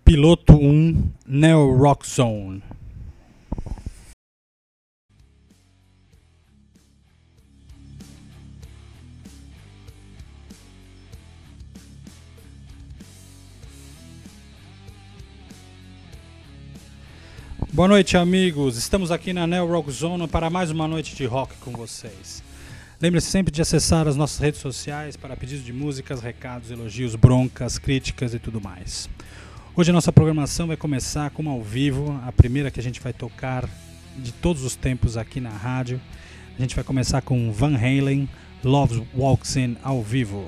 Piloto 1, Neo Rock Zone. Boa noite, amigos. Estamos aqui na Neo Rock Zone para mais uma noite de rock com vocês. Lembre-se sempre de acessar as nossas redes sociais para pedidos de músicas, recados, elogios, broncas, críticas e tudo mais. Hoje a nossa programação vai começar com uma ao vivo, a primeira que a gente vai tocar de todos os tempos aqui na rádio. A gente vai começar com Van Halen, Love Walks In ao vivo.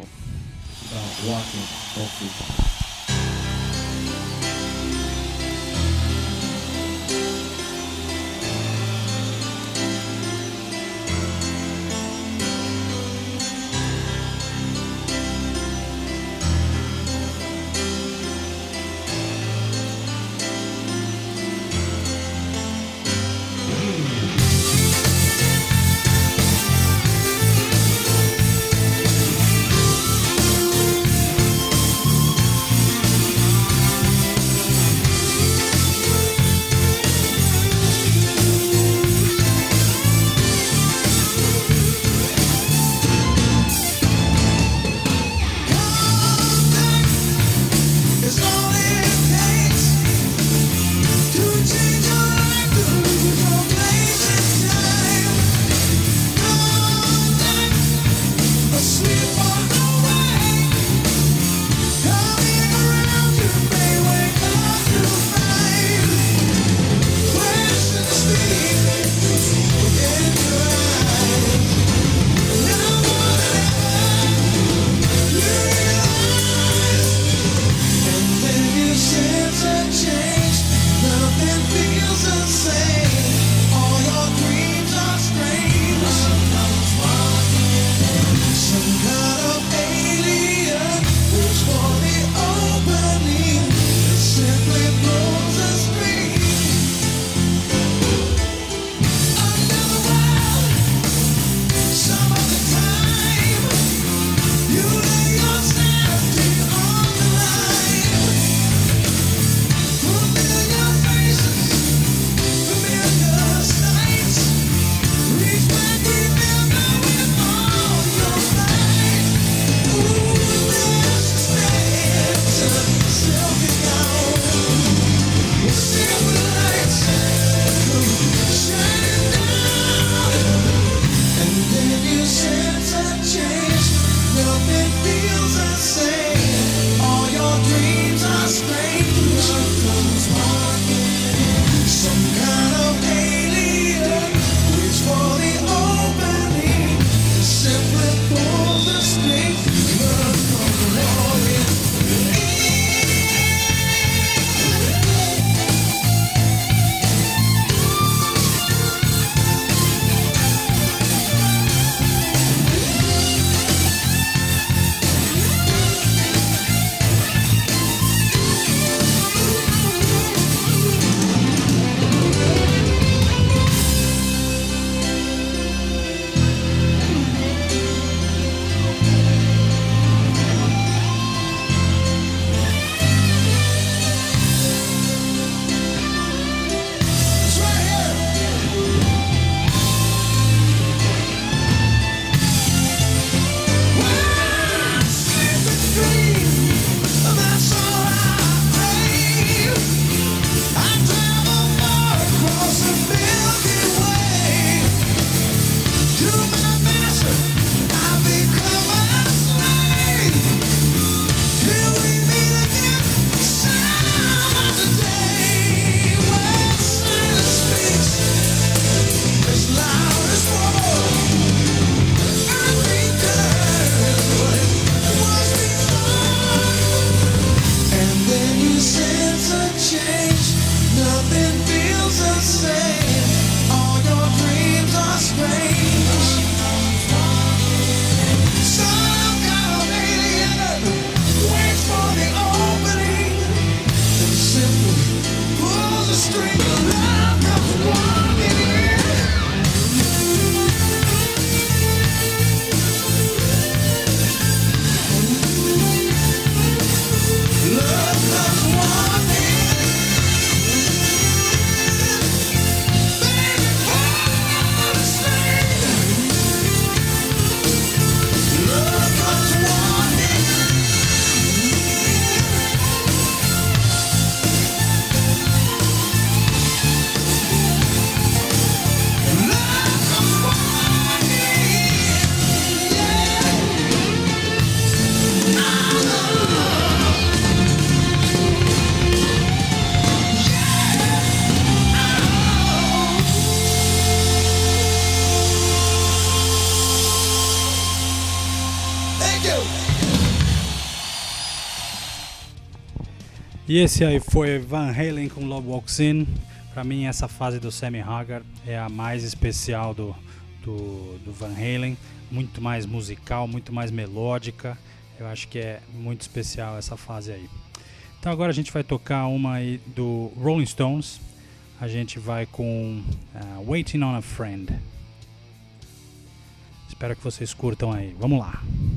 E esse aí foi Van Halen com Love Walks In. Pra mim essa fase do Sammy Hagar é a mais especial do Van Halen. Muito mais musical, muito mais melódica. Eu acho que é muito especial essa fase aí. Então agora a gente vai tocar uma aí do Rolling Stones. A gente vai com Waiting on a Friend. Espero que vocês curtam aí. Vamos lá.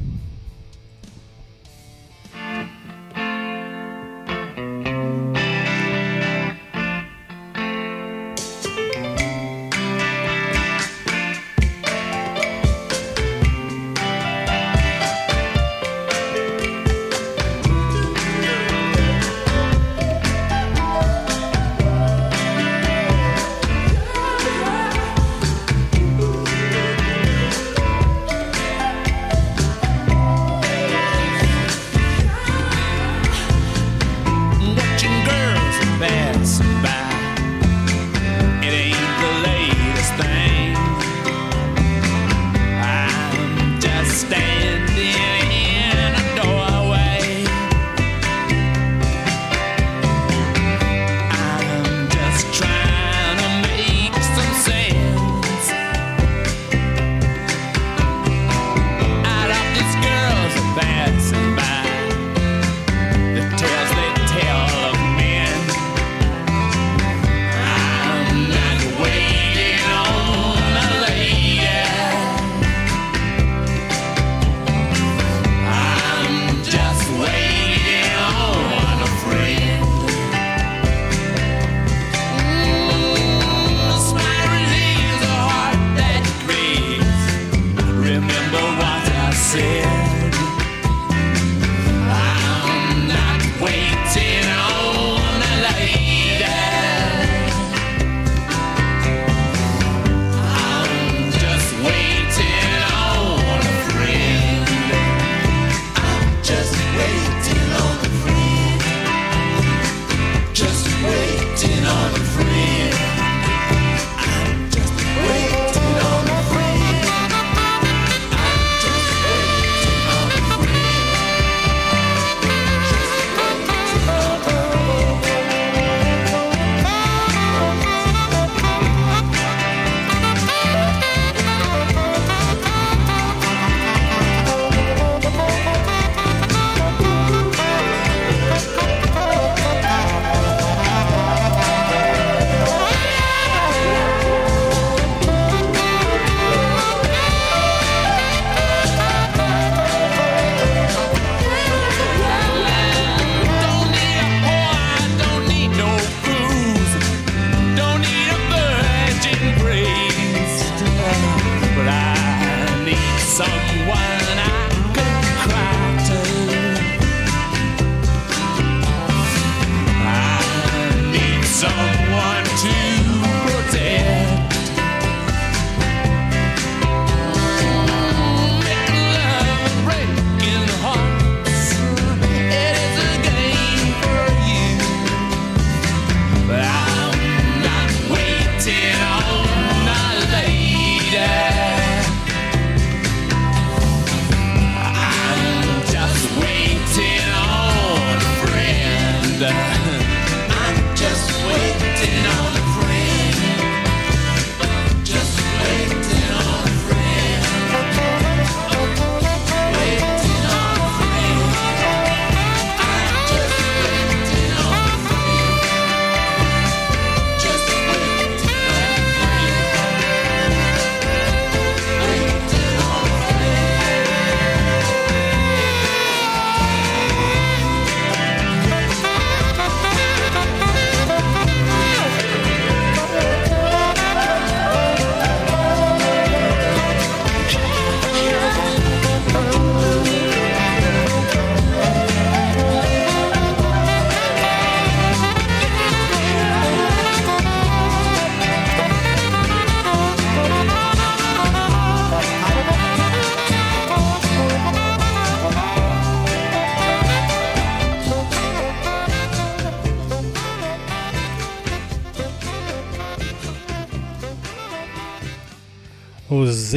Os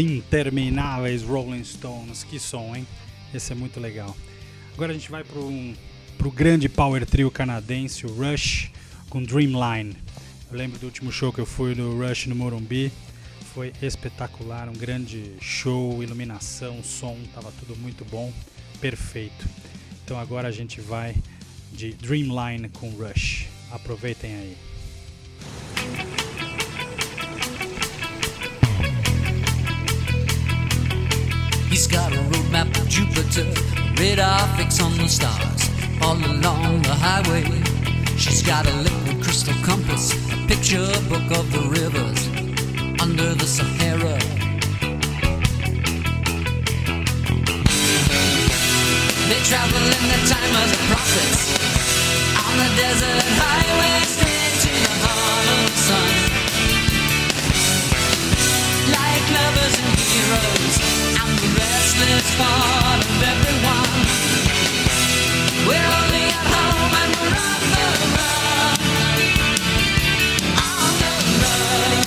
intermináveis Rolling Stones, que som, hein? Esse é muito legal. Agora a gente vai para pro grande power trio canadense, o Rush, com Dreamline. Eu lembro do último show que eu fui do Rush no Morumbi, foi espetacular, um grande show, iluminação, som, tava tudo muito bom, perfeito. Então agora a gente vai de Dreamline com Rush. Aproveitem aí. He's got a roadmap of Jupiter, radar fix on the stars, all along the highway. She's got a liquid crystal compass, a picture book of the rivers under the Sahara. They travel in the time of the prophets, on the desert highway, straight to the heart of the sun. Like lovers and heroes, I'm the restless part of everyone. We're only at home and we're on the run. On the run.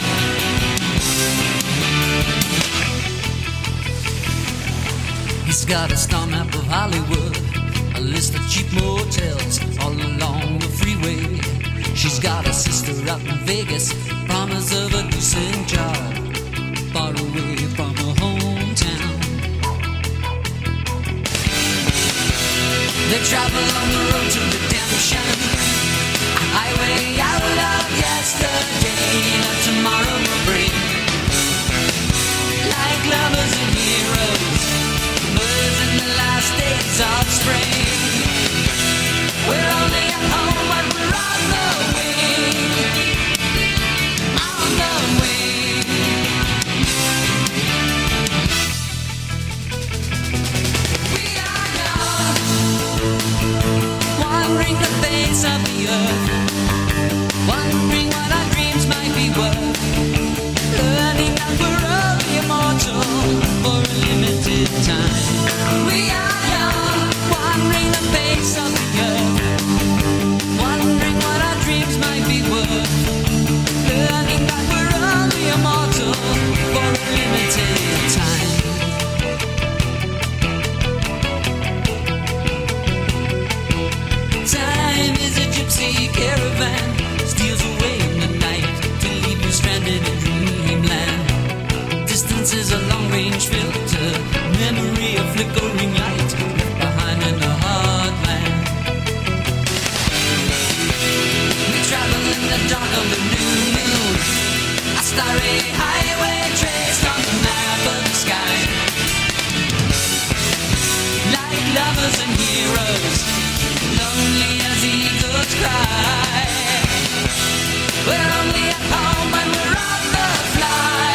He's got a star map of Hollywood, a list of cheap motels all along the freeway. She's got a sister out in Vegas, promise of a decent job, far away from her hometown. They travel on the road to redemption, a highway out of yesterday that tomorrow will bring. Like lovers and heroes, birds in the last days of spring. We're only at home when we're on the wing. On the wing. We are young, wandering the face of the earth, wondering what our dreams might be worth, learning that we're only immortal for a limited time. We are young, wandering the face of the earth, wondering what our dreams might be worth, learning that we're only immortal for a limited time. Time is a gypsy caravan, steals away in the night to leave you stranded in dreamland. Distance is a long-range filter, memory a flickering light left behind in the heartland. We travel in the dark of the new moon, a starry highway traced on the map of the sky. Like lovers and heroes, lonely as eagles cry. We're only at home when we're on the fly.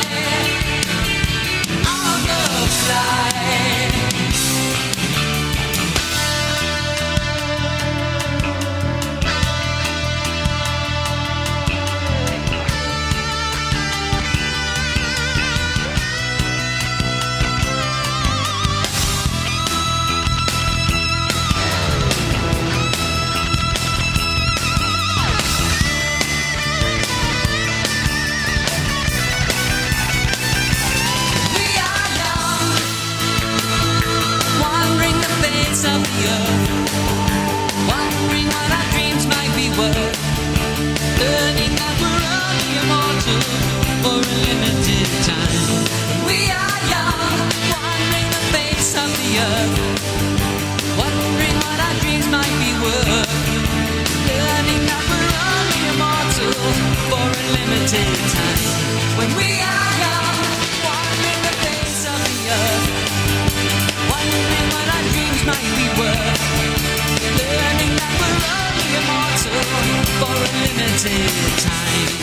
On the fly. Of the earth, wondering what our dreams might be worth, learning that we're only immortal for a limited time. We are young, wandering the face of the earth, wondering what our dreams might be worth, learning that we're only immortal for a limited time. When we are young, wandering the face of the earth, wondering what our dreams might be worth, learning that we're only immortal for a limited time.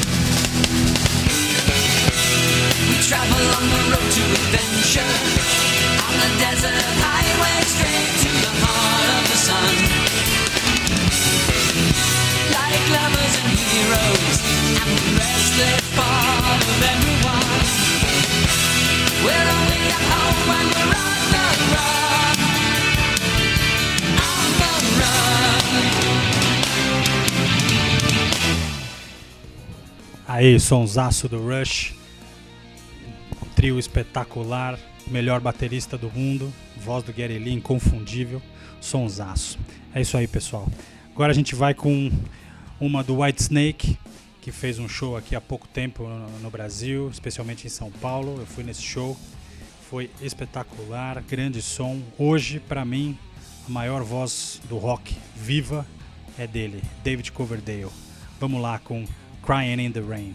We travel on the road to adventure, on the desert highway straight to the heart of the sun. Like lovers and heroes, and the restless part of everyone. We're only at home when we're on the run. On the run. Aí, sonsaço do Rush, trio espetacular, melhor baterista do mundo, voz do Gary Lee inconfundível, sonsaço. É isso aí, pessoal. Agora a gente vai com uma do Whitesnake, que fez um show aqui há pouco tempo no Brasil, especialmente em São Paulo. Eu fui nesse show, foi espetacular, grande som. Hoje, pra mim, a maior voz do rock viva é dele, David Coverdale. Vamos lá com Crying in the Rain.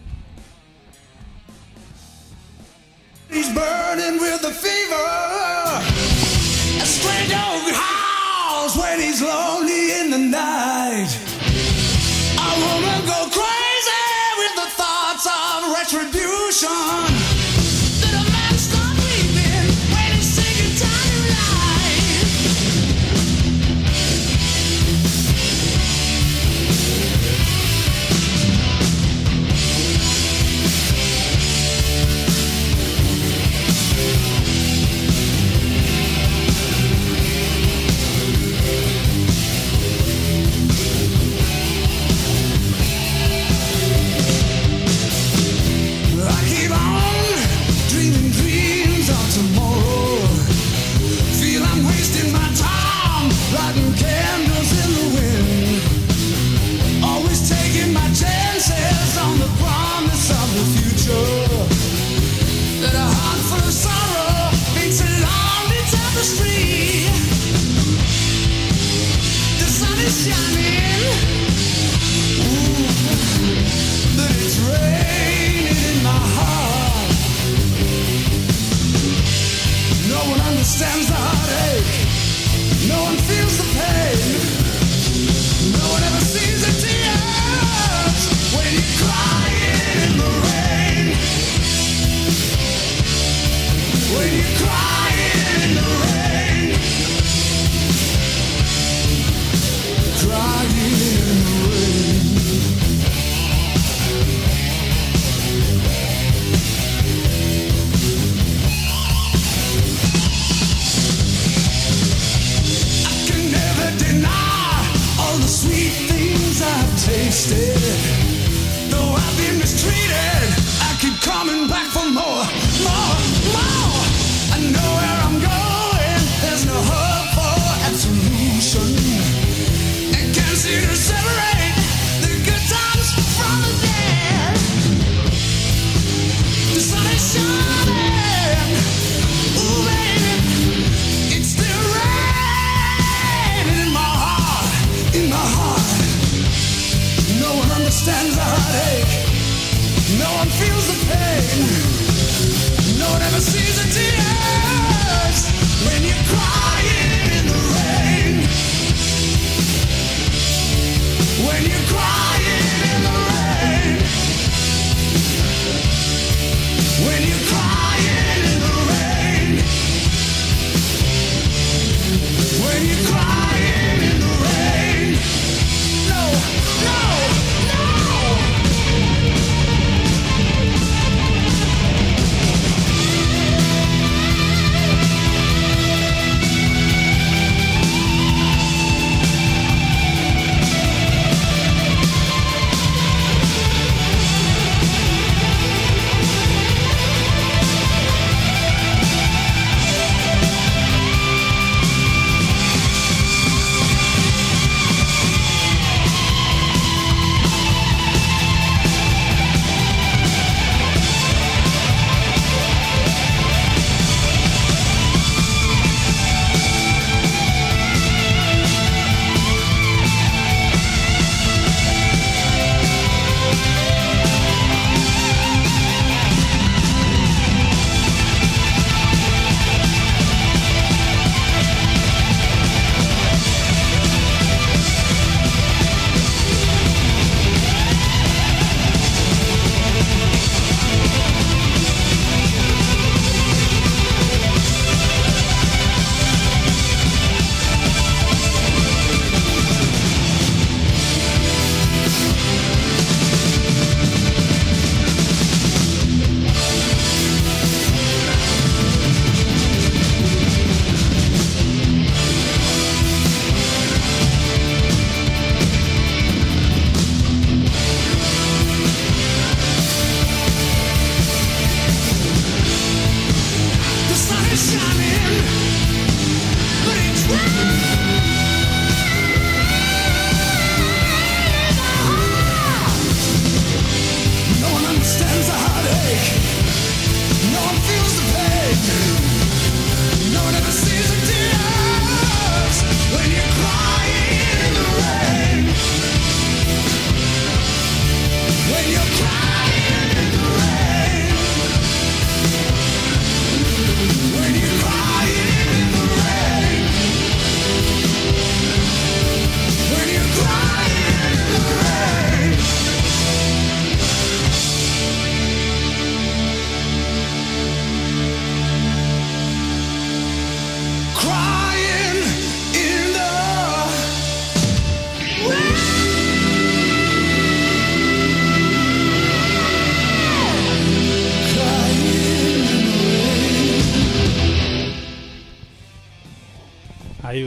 He's burning with the fever. A stray dog howls when he's lonely in the night. A woman go crazy with the thoughts of retribution. Did a man start weeping when he's sick and tired of life? Understands the heartache. No one feels the pain. No one ever sees the tears when you're crying in the rain. When you're crying in the rain. Crying in the rain. The sweet things I've tasted. Though I've been mistreated, I keep coming back for more, more, more. I know where I'm going. There's no hope for absolution. And can't seem to separate the good times from the bad. The sun is shining. Ooh, baby, it's still raining in my heart. In my heart, no one understands the heartache. No one feels the pain. No one ever sees the tears when you're crying in the rain. When you're crying in the rain. When you're crying in the rain. When you're crying in the rain. No, no, no.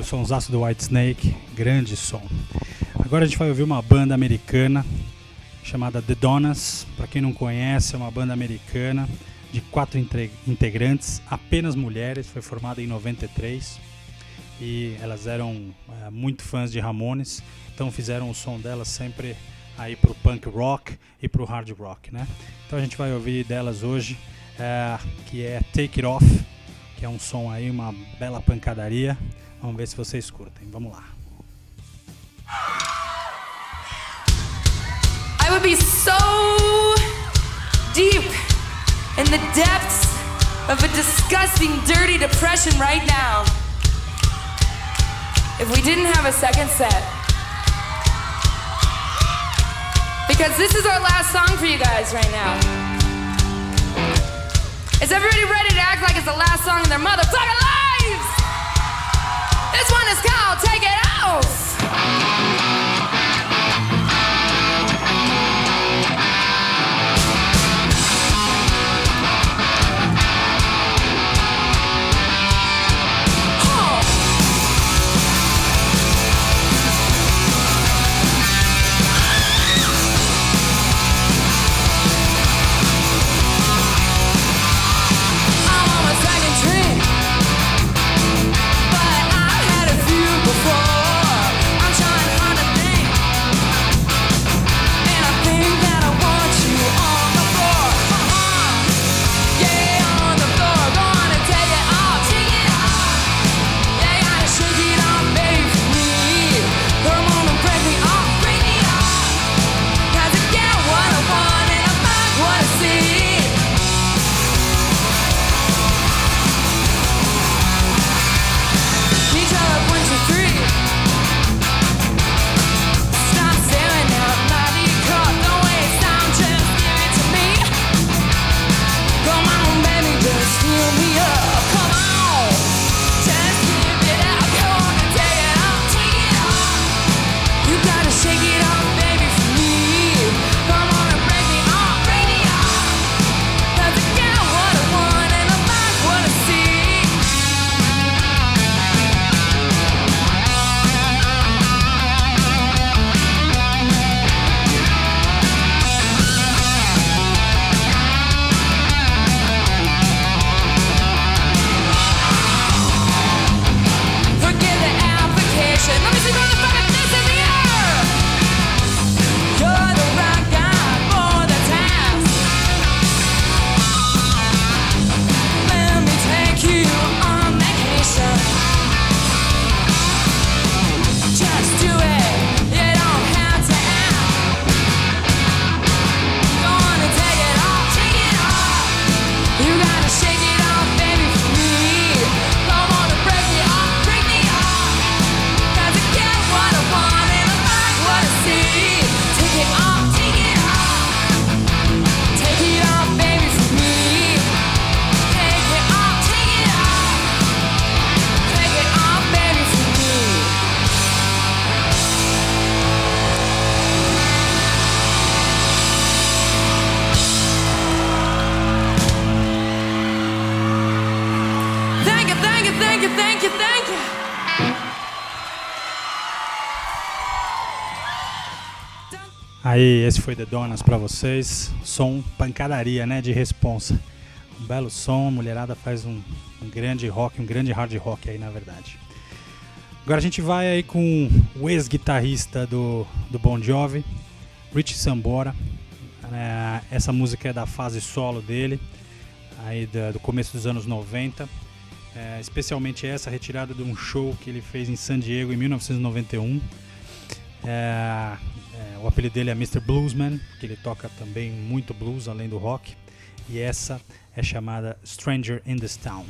sonsaço do Whitesnake, grande som. Agora a gente vai ouvir uma banda americana chamada The Donnas. Para quem não conhece, é uma banda americana de 4 integrantes, apenas mulheres, foi formada em 93 e elas eram muito fãs de Ramones, então fizeram o som delas sempre aí pro punk rock e pro hard rock, né? Então a gente vai ouvir delas hoje, que é Take It Off, que é um som aí, uma bela pancadaria. Vamos ver se vocês curtem, vamos lá. I would be so deep in the depths of a disgusting, dirty depression right now if we didn't have a second set. Because this is our last song for you guys right now. Is everybody ready to act like it's the last song in their motherfucking lives? This one is called Take It Off. Aí, esse foi The Donnas pra vocês. Som pancadaria, né, de responsa. Um belo som, a mulherada faz um grande rock, um grande hard rock aí, na verdade. Agora a gente vai aí com o ex-guitarrista do Bon Jovi, Richie Sambora. Essa música é da fase solo dele, aí do começo dos anos 90. Especialmente essa, retirada de um show que ele fez em San Diego em 1991. O apelido dele é Mr. Bluesman, que ele toca também muito blues, além do rock. E essa é chamada Stranger in This Town.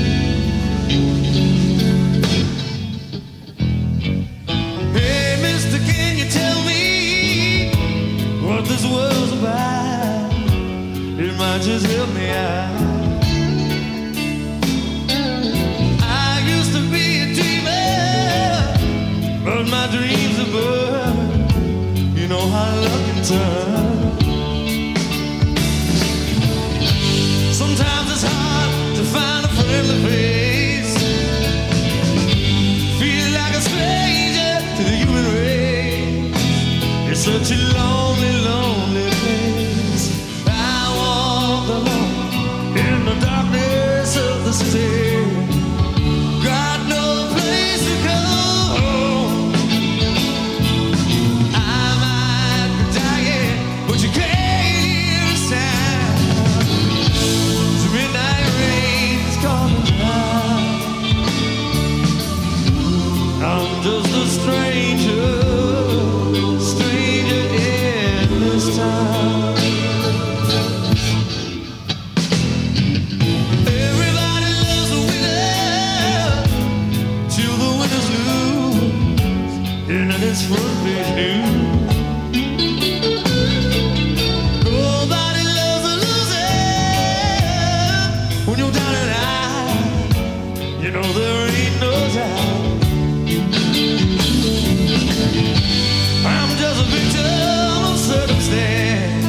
Hey, Mr. might just help me out. I used to be a dreamer, but my dreams are burned. You know how luck can turn. Sometimes it's hard to find a friendly face. Feel like a stranger to the human race. It's such a lonely, lonely place. I walk alone in the darkness of the city. Got no place to go. I might be dying, but you can't hear a sound. The midnight rain's coming down. I'm just a stranger, stranger in this town. Everybody loves a winner till the winners lose, and it's front page news. Nobody loves a loser when you're down and out. You know there ain't no doubt. I'm just a victim of circumstance.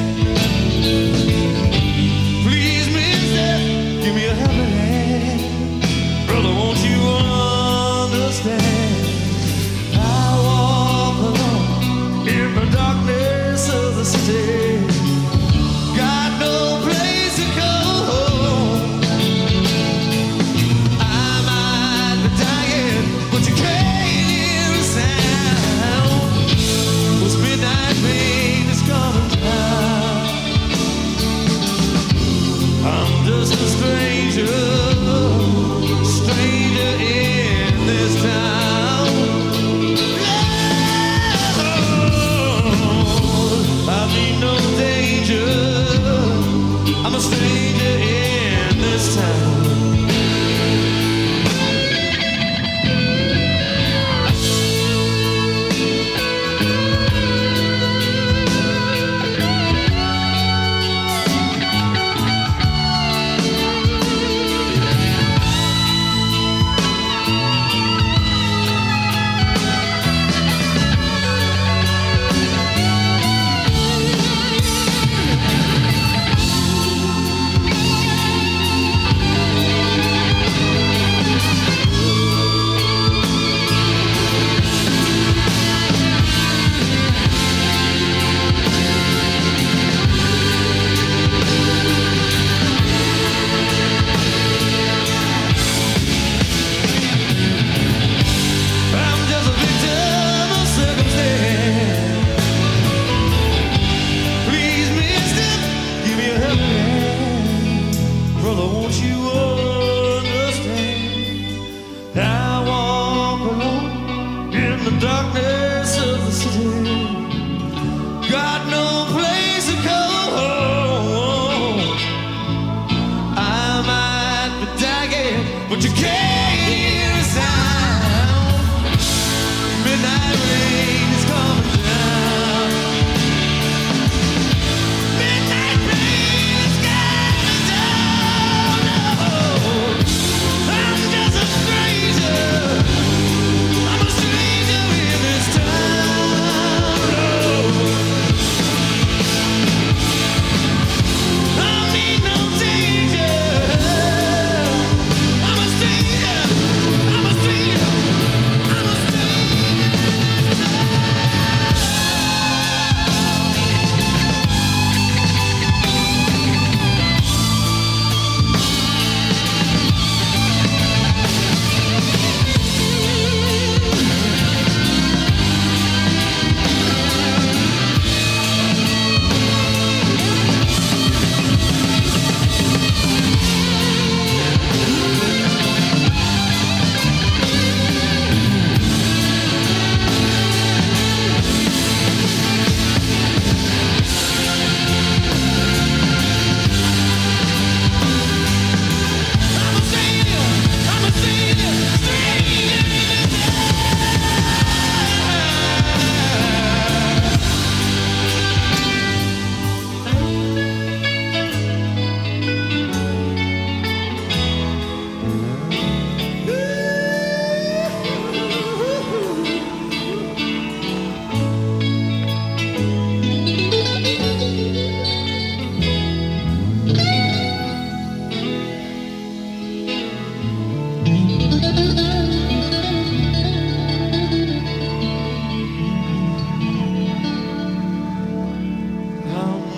Please, mister, give me a helping hand. Brother, won't you understand? I walk alone in the darkness of the city. Got no place to go. I might be dying, but you can't hear a sound. 'Cause midnight rain is coming down. I'm just a stranger, stranger in this town. I mean no danger. I'm a stranger in this town.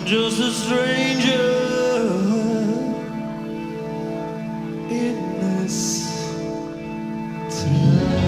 just a stranger in this town.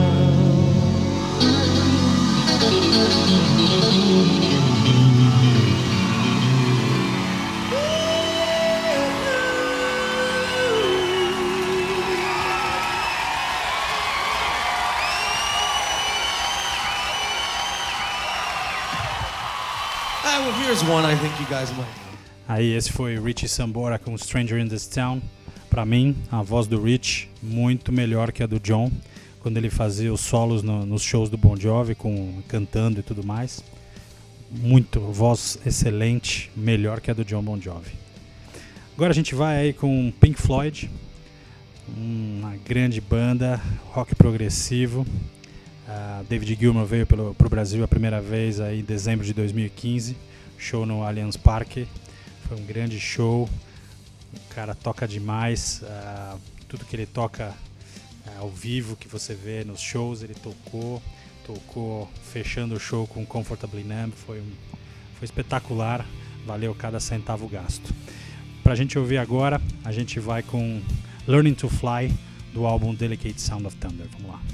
Well, here's one I think you guys might know. Aí esse foi Richie Sambora com Stranger in This Town. Pra mim, a voz do Rich muito melhor que a do John, quando ele fazia os solos nos shows do Bon Jovi, cantando e tudo mais. Muito, voz excelente, melhor que a do John Bon Jovi. Agora a gente vai aí com Pink Floyd, uma grande banda, rock progressivo. David Gilmour veio pro Brasil a primeira vez aí em dezembro de 2015, show no Allianz Parque, foi um grande show, o cara toca demais, tudo que ele toca ao vivo, que você vê nos shows, ele tocou fechando o show com Comfortably Numb, foi espetacular, valeu cada centavo gasto. Pra gente ouvir agora, a gente vai com Learning to Fly, do álbum Delicate Sound of Thunder, vamos lá.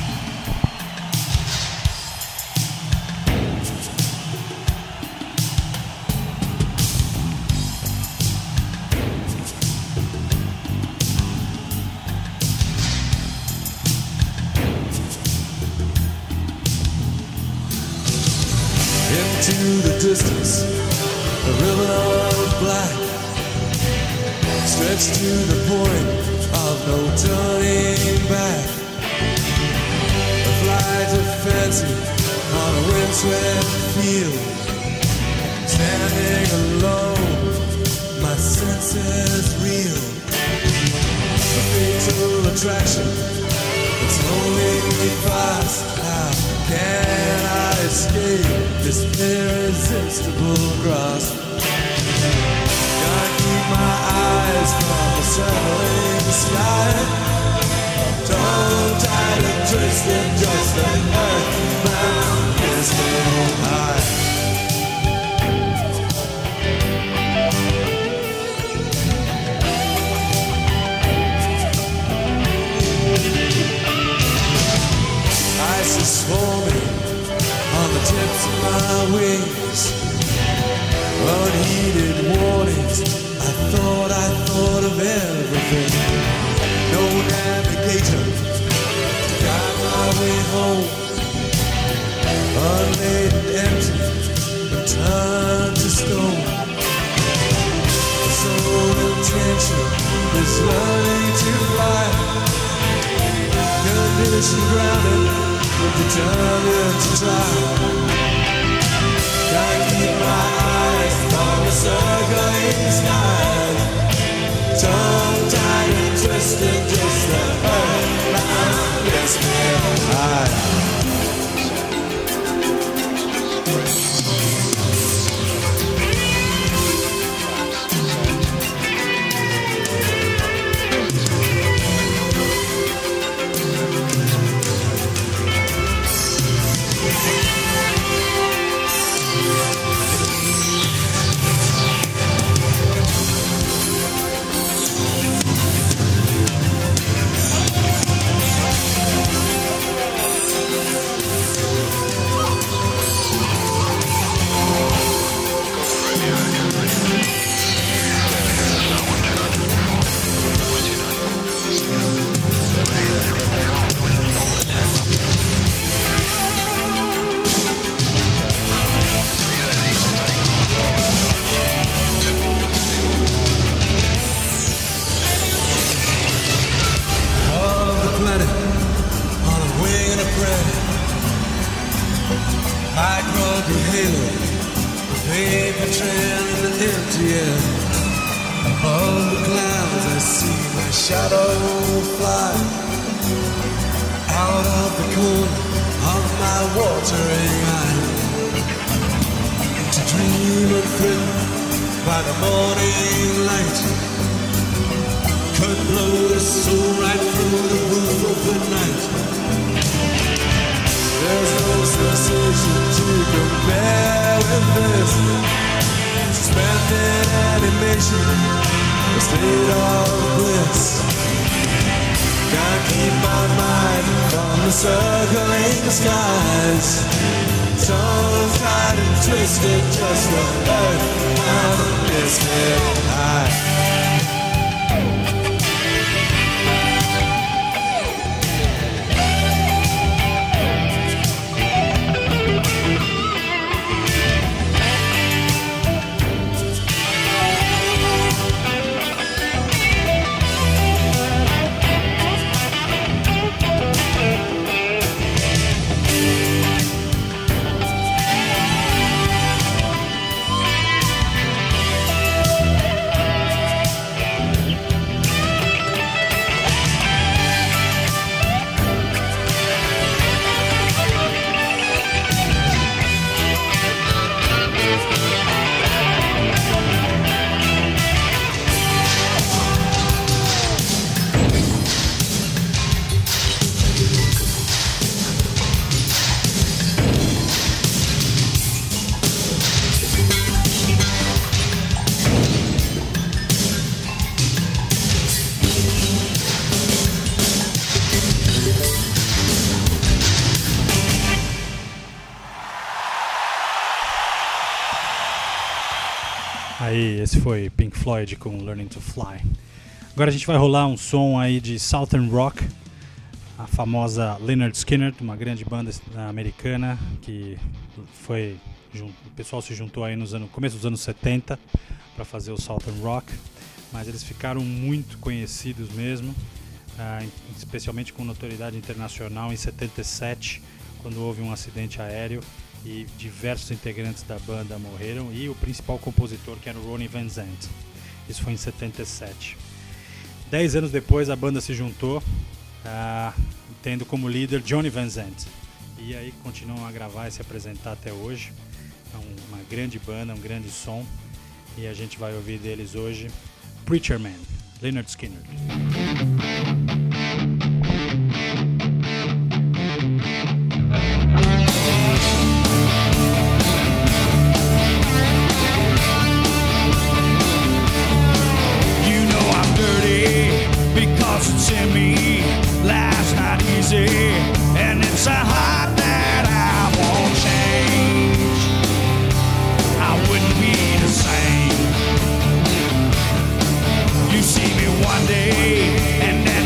Into the distance, the ribbon of black stretched to the point of no turning back. A flight of fancy on a windswept field, standing alone, my senses reel. A fatal attraction that's holding me fast. How can I escape this irresistible grasp? Can't keep my eyes from the circling sky. Tongue tied and twisted, just an earthbound missile high. Ice is forming on the tips of my wings. Unheeded warnings, I thought of everything. No navigator to guide my way home. Unladen, empty, and turned to stone. The sole intention is learning to fly. Condition grounded, determined to try. Can't keep my eyes from the circling sky. Tongue-tied and twisted, just the earth gets me high. reaching a state of bliss. Can't keep my mind from the circling skies. Tongue tied and twisted, just the earth and the biscuit high. Aí, esse foi Pink Floyd com Learning to Fly. Agora a gente vai rolar um som aí de Southern Rock, a famosa Lynyrd Skynyrd, uma grande banda americana que foi, o pessoal se juntou aí no começo dos anos 70 para fazer o Southern Rock, mas eles ficaram muito conhecidos mesmo, especialmente com notoriedade internacional em 77, quando houve um acidente aéreo e diversos integrantes da banda morreram, e o principal compositor, que era o Ronnie Van Zant. Isso foi em 77. 10 anos depois a banda se juntou, tendo como líder Johnny Van Zant, e aí continuam a gravar e se apresentar até hoje. É uma grande banda, um grande som, e a gente vai ouvir deles hoje Preacher Man, Lynyrd Skynyrd. Because it's in me, life's not easy, and it's a heart that I won't change. I wouldn't be the same. You see me one day, and then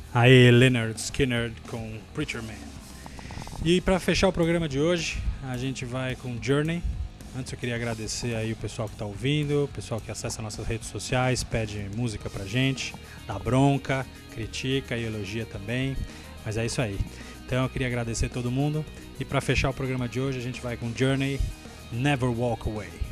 Aí, Lynyrd Skynyrd com Preacher Man. E para fechar o programa de hoje, a gente vai com Journey. Antes eu queria agradecer aí o pessoal que está ouvindo, o pessoal que acessa nossas redes sociais, pede música pra gente, dá bronca, critica e elogia também. Mas é isso aí. Então eu queria agradecer todo mundo. E para fechar o programa de hoje, a gente vai com Journey, Never Walk Away.